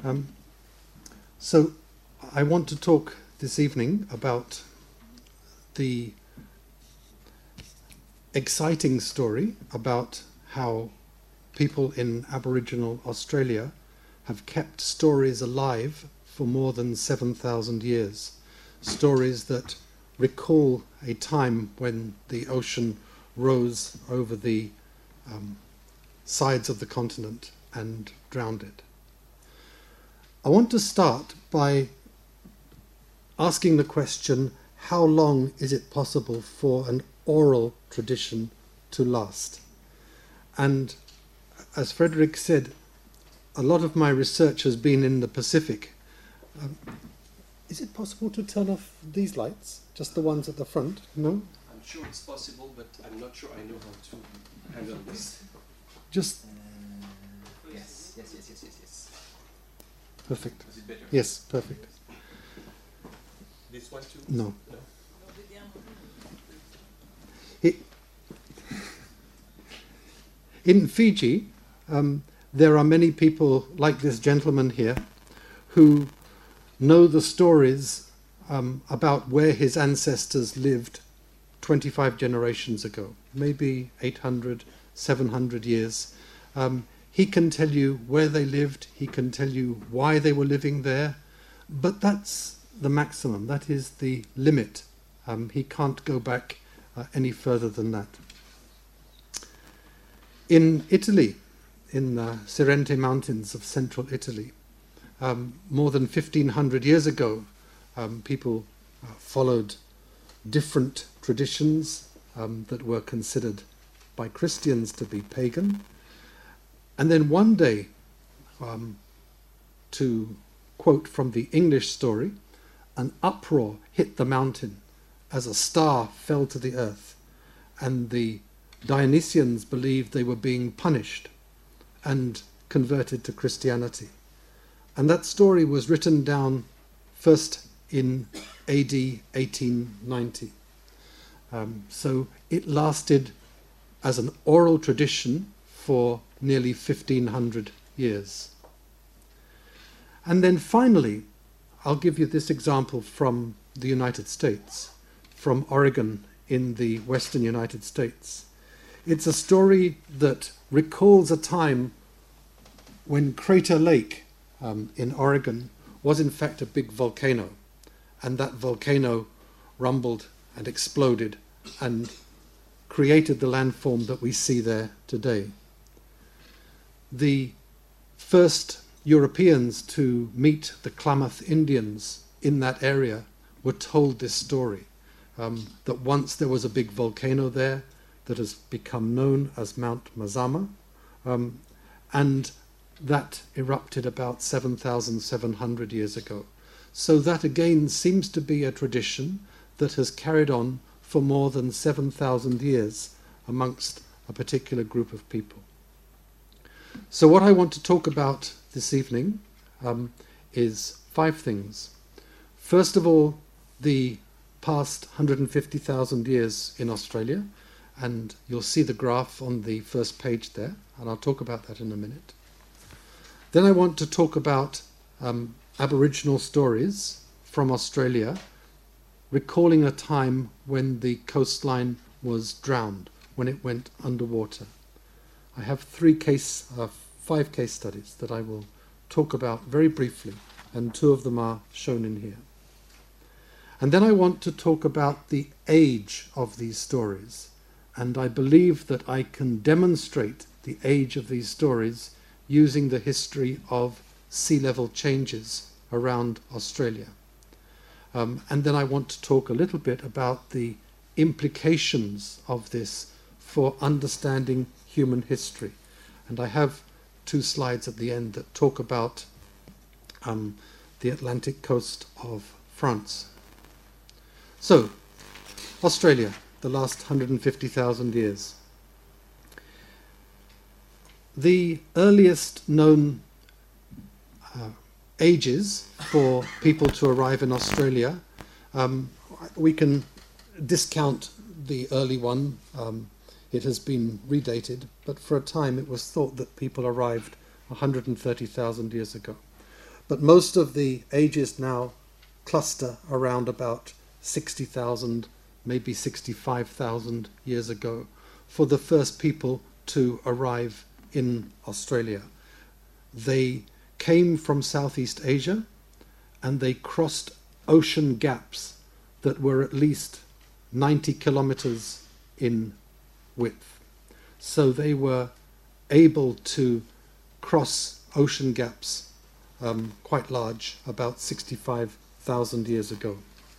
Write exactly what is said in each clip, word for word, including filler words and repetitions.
Um, so I want to talk this evening about the exciting story about how people in Aboriginal Australia have kept stories alive for more than seven thousand years. Stories that recall a time when the ocean rose over the um, sides of the continent and drowned it. I want to start by asking the question, how long is it possible for an oral tradition to last? And as Frederick said, a lot of my research has been in the Pacific. Um, is it possible to turn off these lights? Just the ones at the front? No? I'm sure it's possible, but I'm not sure I know how to handle this. Just... Uh, yes, yes, yes, yes, yes, yes. Perfect. Is it better? Yes, perfect. This one too? No. No. It, in Fiji, um, there are many people like this gentleman here who know the stories um, about where his ancestors lived twenty-five generations ago, maybe eight hundred, seven hundred years. Um, he can tell you where they lived, he can tell you why they were living there, but that's the maximum, that is the limit. Um, he can't go back uh, any further than that. In Italy, in the Sirente Mountains of central Italy, um, more than fifteen hundred years ago, um, people uh, followed different traditions um, that were considered by Christians to be pagan. And then one day, um, to quote from the English story, an uproar hit the mountain as a star fell to the earth, and the Dionysians believed they were being punished and converted to Christianity. And that story was written down first in A D eighteen ninety. Um, so it lasted as an oral tradition for nearly fifteen hundred years. And then finally, I'll give you this example from the United States, from Oregon in the western United States. It's a story that recalls a time when Crater Lake um, in Oregon was in fact a big volcano, and that volcano rumbled and exploded and created the landform that we see there today. The first Europeans to meet the Klamath Indians in that area were told this story, um, that once there was a big volcano there that has become known as Mount Mazama, um, and that erupted about seven thousand seven hundred years ago. So that again seems to be a tradition that has carried on for more than seven thousand years amongst a particular group of people. So what I want to talk about this evening um, is five things. First of all, the past one hundred fifty thousand years in Australia, and you'll see the graph on the first page there, and I'll talk about that in a minute. Then I want to talk about um, Aboriginal stories from Australia, recalling a time when the coastline was drowned, when it went underwater. I have three case, uh, five case studies that I will talk about very briefly, and two of them are shown in here. And then I want to talk about the age of these stories, and I believe that I can demonstrate the age of these stories using the history of sea level changes around Australia. Um, and then I want to talk a little bit about the implications of this for understanding human history. And I have two slides at the end that talk about um, the Atlantic coast of France. So, Australia, the last one hundred fifty thousand years. The earliest known uh, ages for people to arrive in Australia, um, we can discount the early one. Um, it has been redated, but for a time it was thought that people arrived one hundred thirty thousand years ago. but most of the ages now cluster around about sixty thousand, maybe sixty-five thousand years ago, for the first people to arrive in Australia. They came from Southeast Asia and they crossed ocean gaps that were at least ninety kilometers in width. So they were able to cross ocean gaps um, quite large, about sixty-five thousand years ago.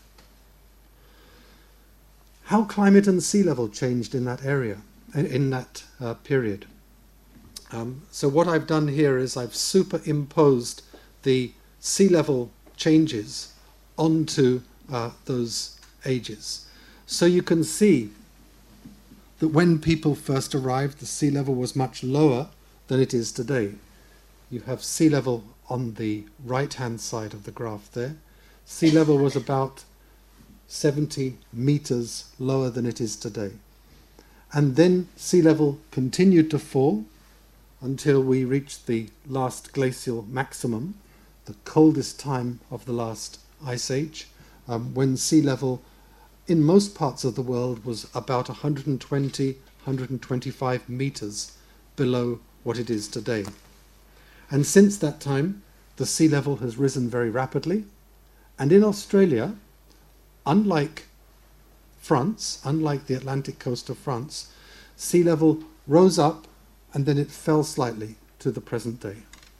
How climate and sea level changed in that area, in that uh, period. Um, so what I've done here is I've superimposed the sea level changes onto uh, those ages. So you can see that when people first arrived, the sea level was much lower than it is today. You have sea level on the right-hand side of the graph there. Sea level was about seventy meters lower than it is today. And then sea level continued to fall until we reached the last glacial maximum, the coldest time of the last ice age, um, when sea level in most parts of the world was about one hundred twenty, one hundred twenty-five meters below what it is today. And since that time, the sea level has risen very rapidly. And in Australia, unlike France, unlike the Atlantic coast of France, sea level rose up and then it fell slightly to the present day.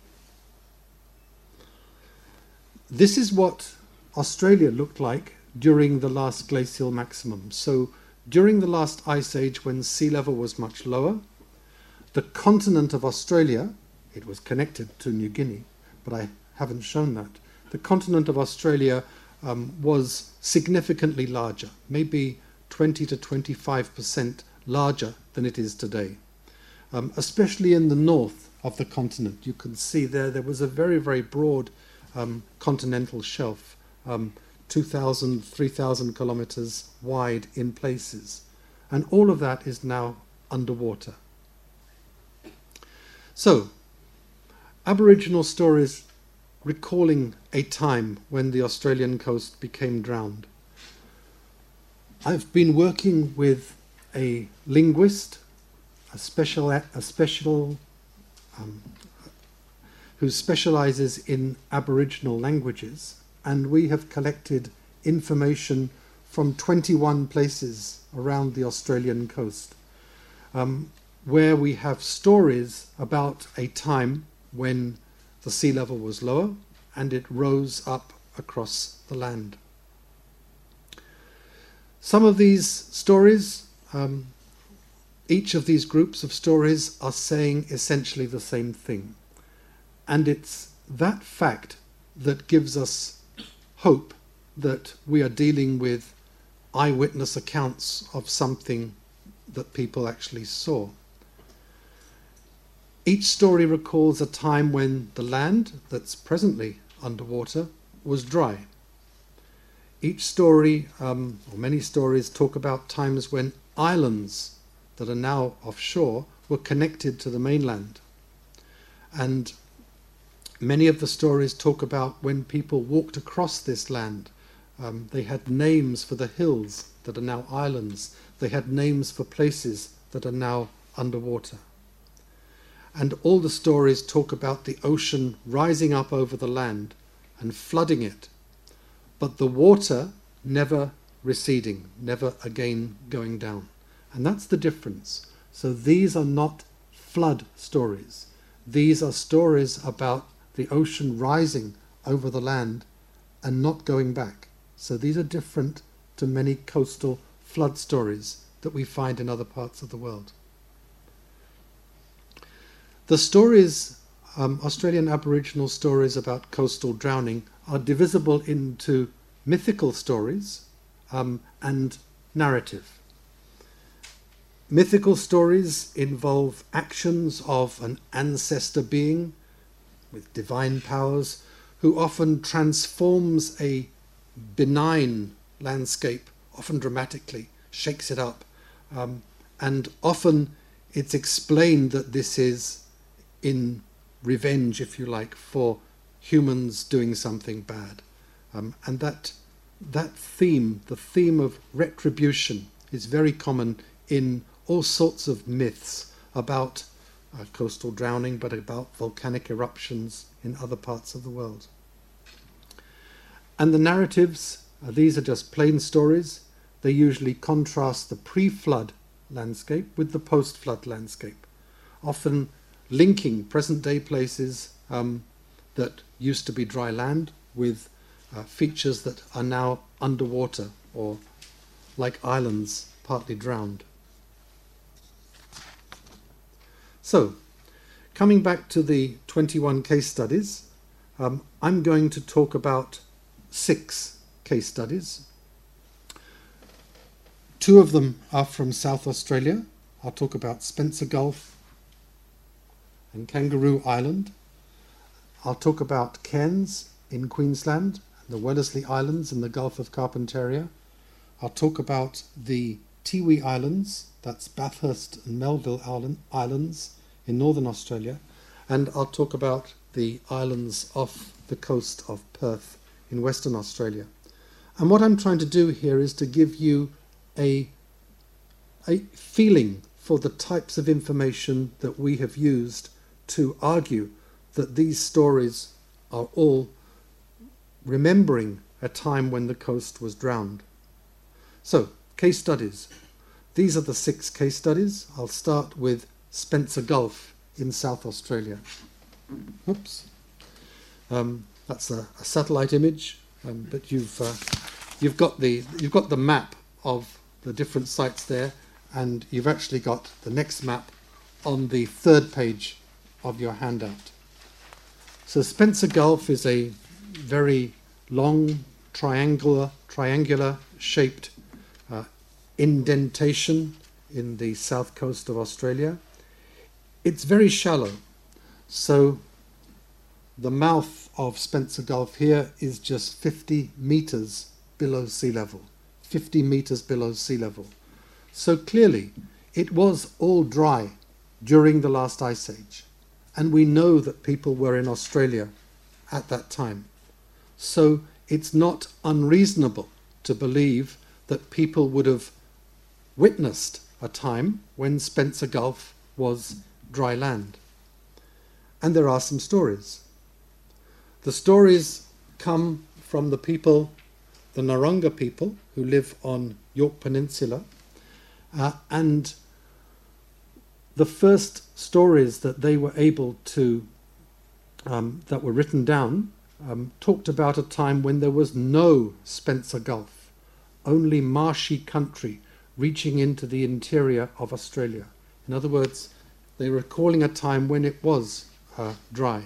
This is what Australia looked like during the last glacial maximum. So during the last ice age, when sea level was much lower, the continent of Australia, it was connected to New Guinea, but I haven't shown that. The continent of Australia um, was significantly larger, maybe twenty to twenty-five percent larger than it is today. Um, especially in the north of the continent, you can see there, there was a very, very broad um, continental shelf, um, two thousand, three thousand kilometers wide in places. And all of that is now underwater. So, Aboriginal stories recalling a time when the Australian coast became drowned. I've been working with a linguist, a special, a special um, who specializes in Aboriginal languages, and we have collected information from twenty-one places around the Australian coast, um, where we have stories about a time when the sea level was lower and it rose up across the land. Some of these stories, um, each of these groups of stories are saying essentially the same thing. And it's that fact that gives us hope that we are dealing with eyewitness accounts of something that people actually saw. Each story recalls a time when the land that's presently underwater was dry. Each story, um, or many stories, talk about times when islands that are now offshore were connected to the mainland. And many of the stories talk about when people walked across this land. Um, they had names for the hills that are now islands. They had names for places that are now underwater. And all the stories talk about the ocean rising up over the land and flooding it, but the water never receding, never again going down. And that's the difference. So these are not flood stories. These are stories about the ocean rising over the land and not going back. So these are different to many coastal flood stories that we find in other parts of the world. The stories, um, Australian Aboriginal stories about coastal drowning, are divisible into mythical stories um, and narrative. Mythical stories involve actions of an ancestor being with divine powers who often transforms a benign landscape, often dramatically, shakes it up, um, and often it's explained that this is in revenge, if you like, for humans doing something bad. Um, and that, that theme, the theme of retribution, is very common in all sorts of myths about uh, coastal drowning, but about volcanic eruptions in other parts of the world. And the narratives, uh, these are just plain stories. They usually contrast the pre-flood landscape with the post-flood landscape, often linking present-day places um, that used to be dry land with uh, features that are now underwater or like islands partly drowned. So, coming back to the twenty-one case studies, um, I'm going to talk about six case studies. Two of them are from South Australia. I'll talk about Spencer Gulf and Kangaroo Island. I'll talk about Cairns in Queensland, the Wellesley Islands in the Gulf of Carpentaria. I'll talk about the Tiwi Islands, that's Bathurst and Melville Islands in Northern Australia. And I'll talk about the islands off the coast of Perth in Western Australia. And what I'm trying to do here is to give you a, a feeling for the types of information that we have used to argue that these stories are all remembering a time when the coast was drowned. So, case studies. These are the six case studies. I'll start with Spencer Gulf in South Australia. Oops. Um, that's a, a satellite image, um, but you've uh, you've got the you've got the map of the different sites there, and you've actually got the next map on the third page of your handout. So Spencer Gulf is a very long triangular triangular shaped uh, indentation in the south coast of Australia. It's very shallow, so the mouth of Spencer Gulf here is just fifty meters below sea level, fifty meters below sea level. So clearly it was all dry during the last ice age, and we know that people were in Australia at that time. So it's not unreasonable to believe that people would have witnessed a time when Spencer Gulf was dry land. And there are some stories. The stories come from the people, the Narungga people, who live on York Peninsula, uh, and the first stories that they were able to, um, that were written down, um, talked about a time when there was no Spencer Gulf, only marshy country reaching into the interior of Australia. In other words, they were recalling a time when it was uh, dry.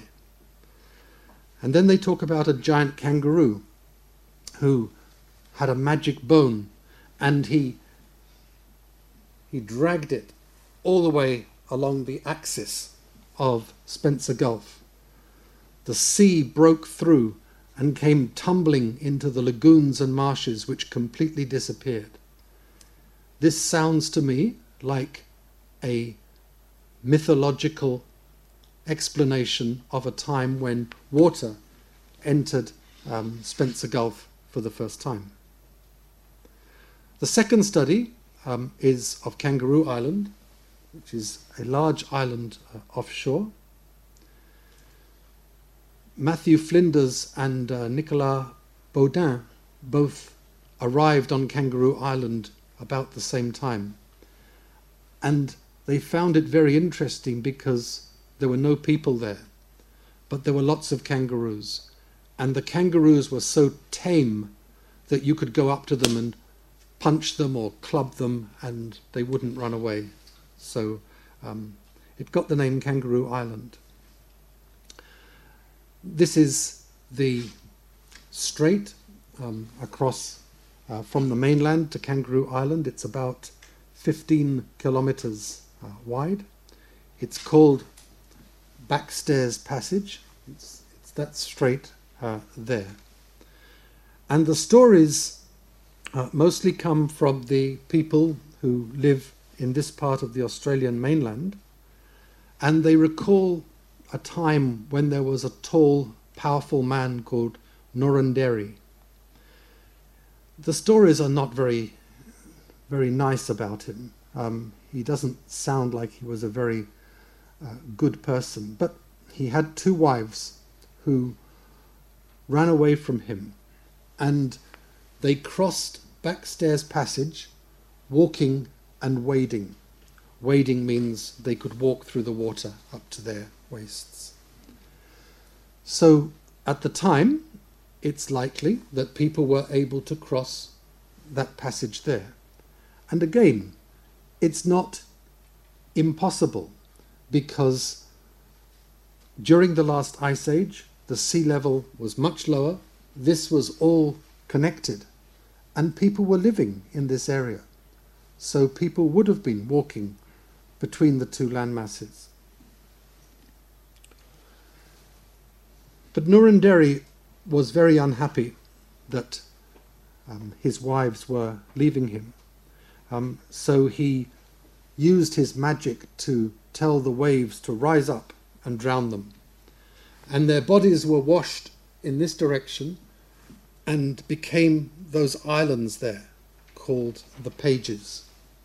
And then they talk about a giant kangaroo who had a magic bone, and he he dragged it all the way along the axis of Spencer Gulf. The sea broke through and came tumbling into the lagoons and marshes, which completely disappeared. This sounds to me like a mythological explanation of a time when water entered um, Spencer Gulf for the first time. The second study um, is of Kangaroo Island, which is a large island uh, offshore. Matthew Flinders and uh, Nicolas Baudin both arrived on Kangaroo Island about the same time, and they found it very interesting because there were no people there, but there were lots of kangaroos, and the kangaroos were so tame that you could go up to them and punch them or club them and they wouldn't run away. So um, it got the name Kangaroo Island. This is the strait um, across uh, from the mainland to Kangaroo Island. It's about fifteen kilometers uh, wide. It's called Backstairs Passage. It's, it's that strait uh, there. And the stories uh, mostly come from the people who live in this part of the Australian mainland, and they recall a time when there was a tall powerful man called Noranderi. The stories are not very, very nice about him. Um, he doesn't sound like he was a very uh, good person, but he had two wives who ran away from him, and they crossed Backstairs Passage, walking and wading. Wading means they could walk through the water up to their waists. So at the time, it's likely that people were able to cross that passage there. And again, it's not impossible, because during the last ice age, the sea level was much lower. This was all connected, and people were living in this area. So people would have been walking between the two land masses. But Noranderi was very unhappy that um, his wives were leaving him. Um, so he used his magic to tell the waves to rise up and drown them. And their bodies were washed in this direction and became those islands there called the Pages.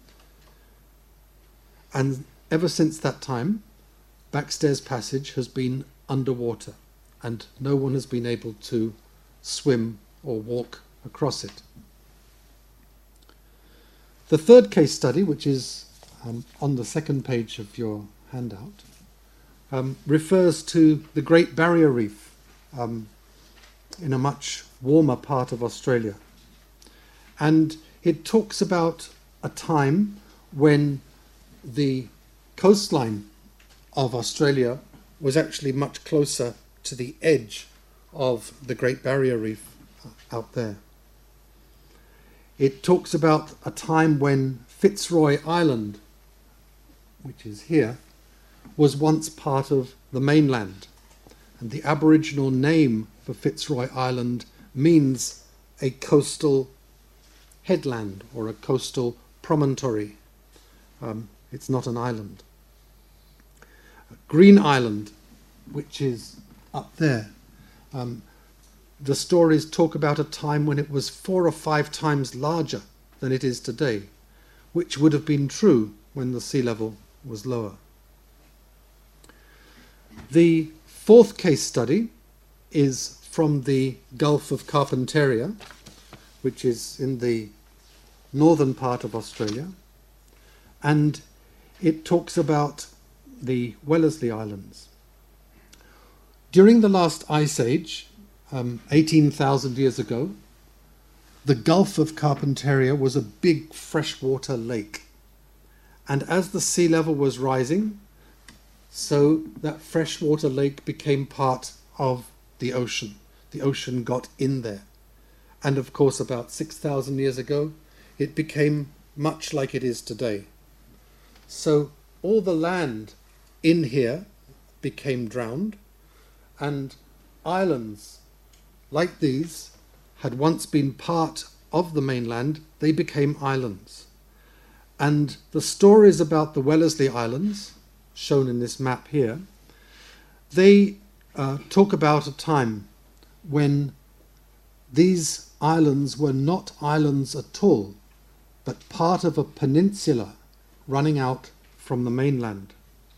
And ever since that time, Backstairs Passage has been underwater, and no one has been able to swim or walk across it. The third case study, which is um, on the second page of your handout, um, refers to the Great Barrier Reef um, in a much warmer part of Australia. And it talks about a time when the coastline of Australia was actually much closer to the edge of the Great Barrier Reef out there. It talks about a time when Fitzroy Island, which is here, was once part of the mainland. And the Aboriginal name for Fitzroy Island means a coastal headland or a coastal promontory. Um, it's not an island. Green Island, which is up there, um, the stories talk about a time when it was four or five times larger than it is today, which would have been true when the sea level was lower. The fourth case study is from the Gulf of Carpentaria, which is in the northern part of Australia, and it talks about the Wellesley Islands. During the last ice age, um, eighteen thousand years ago, the Gulf of Carpentaria was a big freshwater lake. And as the sea level was rising, so that freshwater lake became part of the ocean. The ocean got in there. And of course, about six thousand years ago, it became much like it is today. So all the land in here became drowned, and islands like these had once been part of the mainland. They became islands. And the stories about the Wellesley Islands, shown in this map here, they uh, talk about a time when these islands were not islands at all, but part of a peninsula running out from the mainland.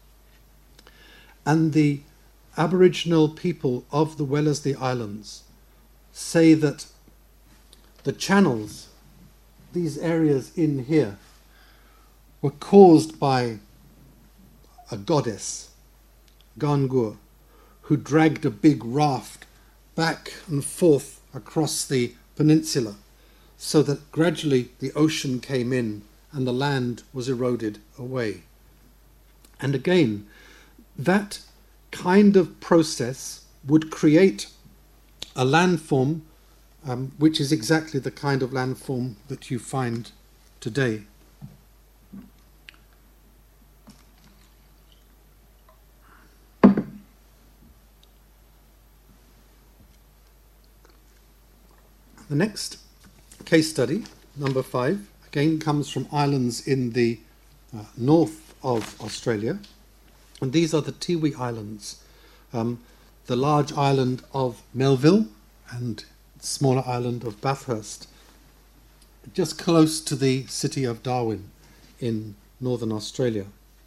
And the Aboriginal people of the Wellesley Islands say that the channels, these areas in here, were caused by a goddess, Gangur, who dragged a big raft back and forth across the peninsula, so that gradually the ocean came in and the land was eroded away. And again, that kind of process would create a landform um, which is exactly the kind of landform that you find today. The next case study, number five, again comes from islands in the uh, north of Australia. And these are the Tiwi Islands. Um, the large island of Melville and smaller island of Bathurst, just close to the city of Darwin in northern Australia.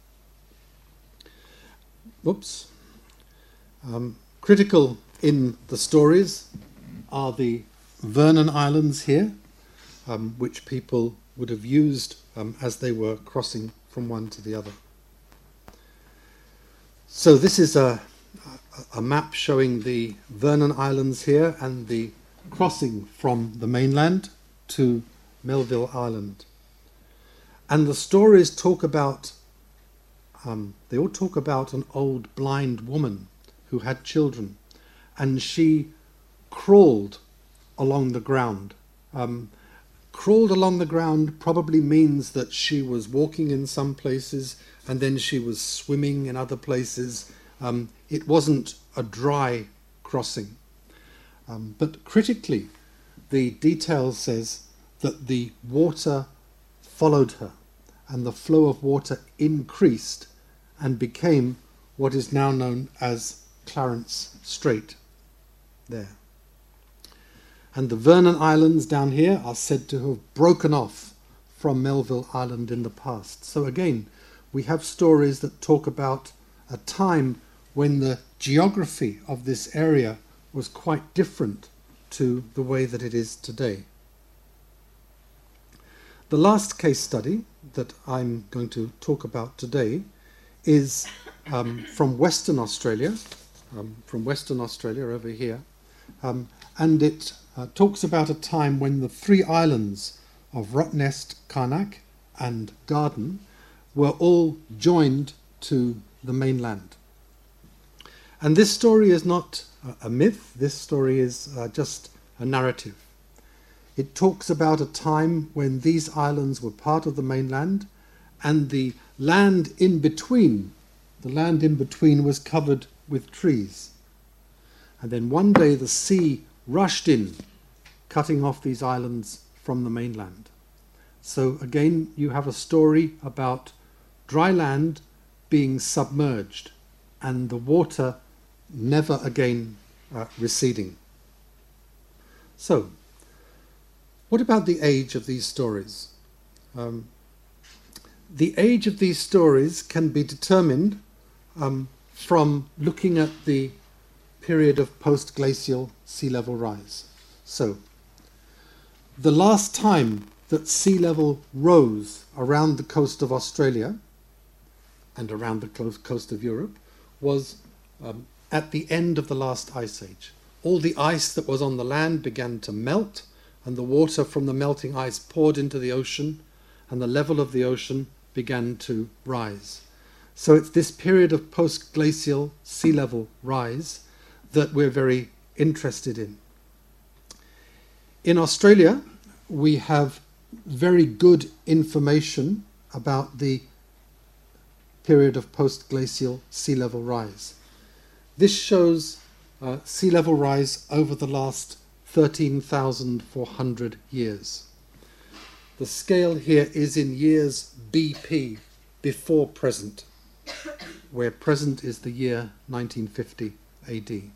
Whoops. Um, critical in the stories are the Vernon Islands here, um, which people would have used um, as they were crossing from one to the other. So this is a, a map showing the Vernon Islands here and the crossing from the mainland to Melville Island. And the stories talk about, um, they all talk about an old blind woman who had children, and she crawled along the ground. Um, crawled along the ground probably means that she was walking in some places and then she was swimming in other places. Um, it wasn't a dry crossing. Um, but critically, the detail says that the water followed her and the flow of water increased and became what is now known as Clarence Strait there. And the Vernon Islands down here are said to have broken off from Melville Island in the past. So again, we have stories that talk about a time when the geography of this area was quite different to the way that it is today. The last case study that I'm going to talk about today is um, from Western Australia, um, from Western Australia over here, um, and it uh, talks about a time when the three islands of Rottnest, Karnak and Garden were all joined to the mainland. And this story is not a myth, this story is uh, just a narrative. It talks about a time when these islands were part of the mainland and the land in between, the land in between was covered with trees. And then one day the sea rushed in, cutting off these islands from the mainland. So again, you have a story about dry land being submerged and the water never again uh, receding. So, what about the age of these stories? Um, the age of these stories can be determined um, from looking at the period of post-glacial sea level rise. So, the last time that sea level rose around the coast of Australia and around the coast of Europe was um, at the end of the last ice age. All the ice that was on the land began to melt, and the water from the melting ice poured into the ocean, and the level of the ocean began to rise. So it's this period of post-glacial sea level rise that we're very interested in. In Australia, we have very good information about the period of post-glacial sea level rise. This shows uh, sea level rise over the last thirteen thousand four hundred years. The scale here is in years B P, before present, where present is the year nineteen fifty A D.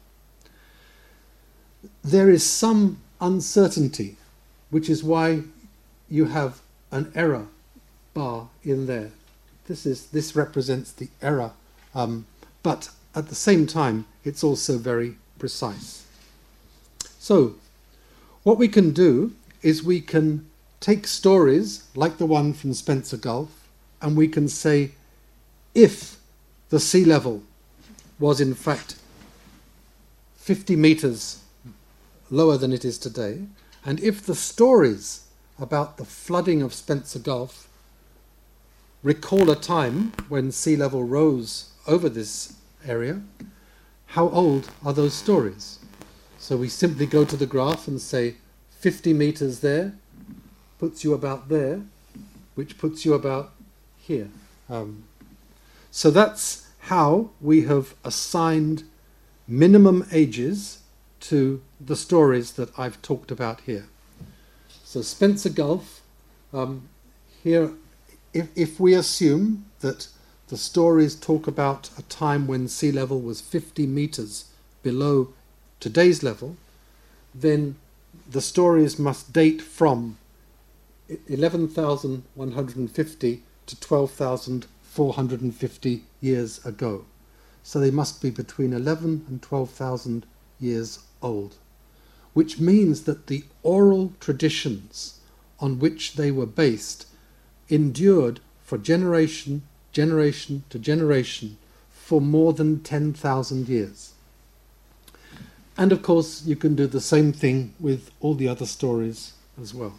There is some uncertainty, which is why you have an error bar in there. This is this represents the error, um, but at the same time, it's also very precise. So, what we can do is we can take stories like the one from Spencer Gulf, and we can say, if the sea level was in fact fifty meters lower than it is today, and if the stories about the flooding of Spencer Gulf recall a time when sea level rose over this area, how old are those stories? So we simply go to the graph and say fifty meters there puts you about there, which puts you about here. Um, so that's how we have assigned minimum ages to the stories that I've talked about here. So Spencer Gulf, um, here, if, if we assume that the stories talk about a time when sea level was fifty meters below today's level, then the stories must date from eleven thousand one hundred fifty to twelve thousand four hundred fifty years ago. So they must be between eleven and twelve thousand years old, which means that the oral traditions on which they were based endured for generation, generation to generation for more than ten thousand years. And of course, you can do the same thing with all the other stories as well.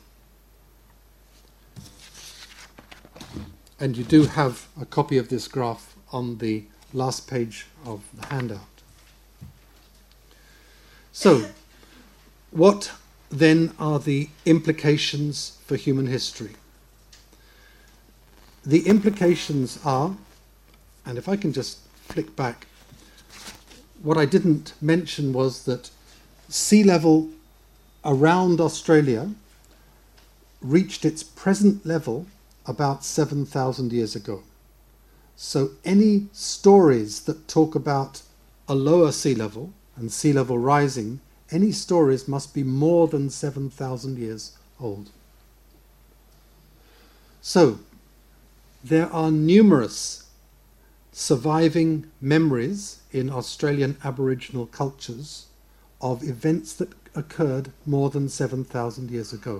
And you do have a copy of this graph on the last page of the handout. So, what then are the implications for human history? The implications are, and if I can just flick back, what I didn't mention was that sea level around Australia reached its present level about seven thousand years ago. So any stories that talk about a lower sea level and sea level rising, any stories must be more than seven thousand years old. So there are numerous surviving memories in Australian Aboriginal cultures of events that occurred more than seven thousand years ago.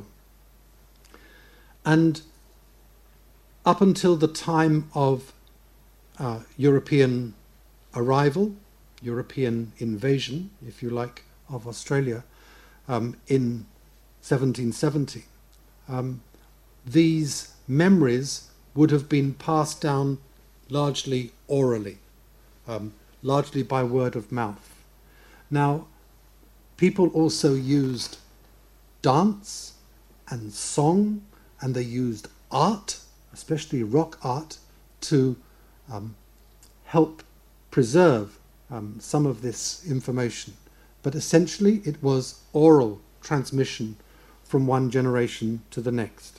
And up until the time of uh, European arrival, European invasion, if you like, of Australia um, in seventeen seventy, um, these memories would have been passed down largely orally, um, largely by word of mouth. Now, people also used dance and song, and they used art, especially rock art, to um, help preserve um, some of this information. But essentially it was oral transmission from one generation to the next.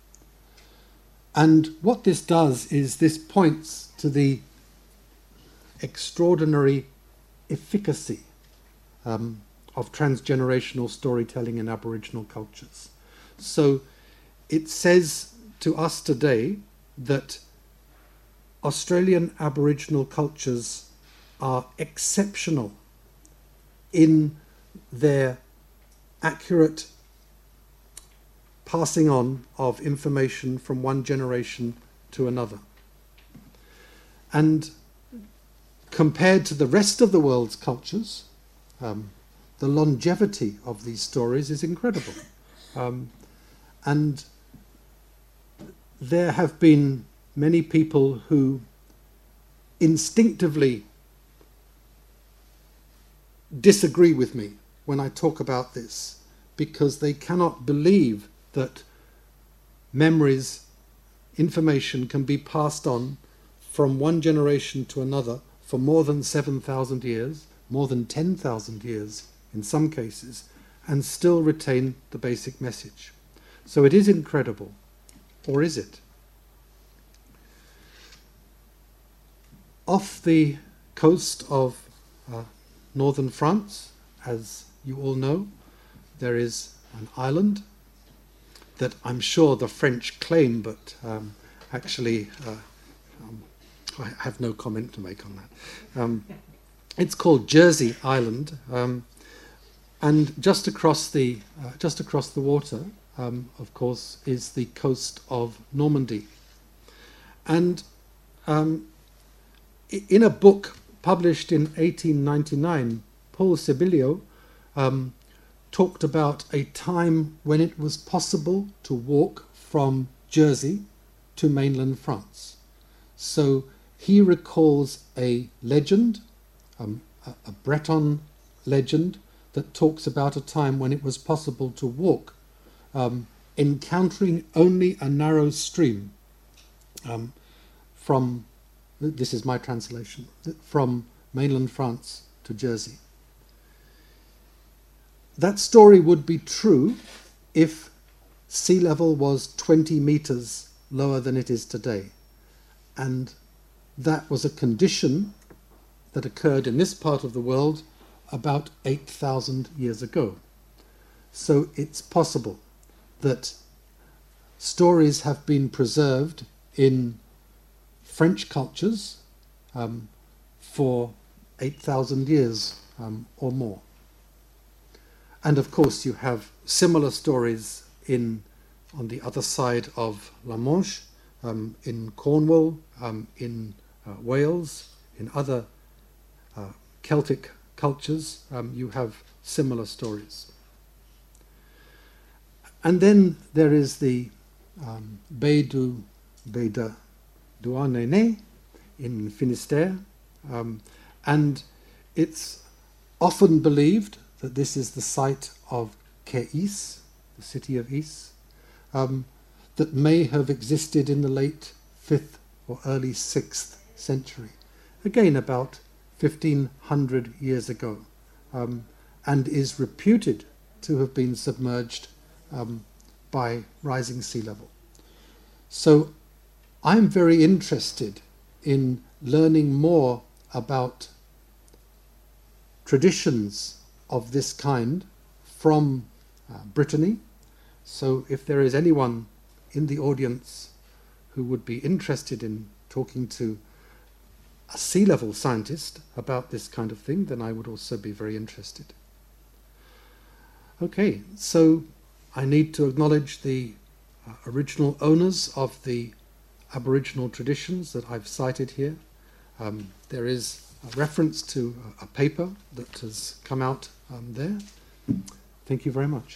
And what this does is this points to the extraordinary efficacy um, of transgenerational storytelling in Aboriginal cultures. So it says to us today that Australian Aboriginal cultures are exceptional in their accurate passing on of information from one generation to another. And compared to the rest of the world's cultures, um, the longevity of these stories is incredible. Um, and there have been many people who instinctively disagree with me when I talk about this, because they cannot believe that memories, information can be passed on from one generation to another for more than seven thousand years, more than ten thousand years in some cases, and still retain the basic message. So it is incredible, or is it? Off the coast of uh, northern France, as you all know, there is an island that I'm sure the French claim, but um, actually uh, um, I have no comment to make on that. Um, it's called Jersey Island, um, and just across the uh, just across the water, um, of course, is the coast of Normandy. And um, in a book published in eighteen ninety-nine, Paul Sébillot um, talked about a time when it was possible to walk from Jersey to mainland France. So he recalls a legend, um, a, a Breton legend, that talks about a time when it was possible to walk, um, encountering only a narrow stream um, from, this is my translation, from mainland France to Jersey. That story would be true if sea level was twenty meters lower than it is today. And that was a condition that occurred in this part of the world about eight thousand years ago. So it's possible that stories have been preserved in French cultures um, for eight thousand years um, or more. And of course you have similar stories in on the other side of La Manche, um, in Cornwall, um, in uh, Wales, in other uh, Celtic cultures, um, you have similar stories. And then there is the um, Bay du Bay de Douarnenez in Finistère, um, and it's often believed that this is the site of Quais, the city of Is, um, that may have existed in the late fifth or early sixth century, again about fifteen hundred years ago, um, and is reputed to have been submerged um, by rising sea level. So I'm very interested in learning more about traditions of this kind from uh, Brittany. So if there is anyone in the audience who would be interested in talking to a sea level scientist about this kind of thing, then I would also be very interested. Okay, so I need to acknowledge the uh, original owners of the Aboriginal traditions that I've cited here. Um, there is a reference to a, a paper that has come out um, there. Thank you very much.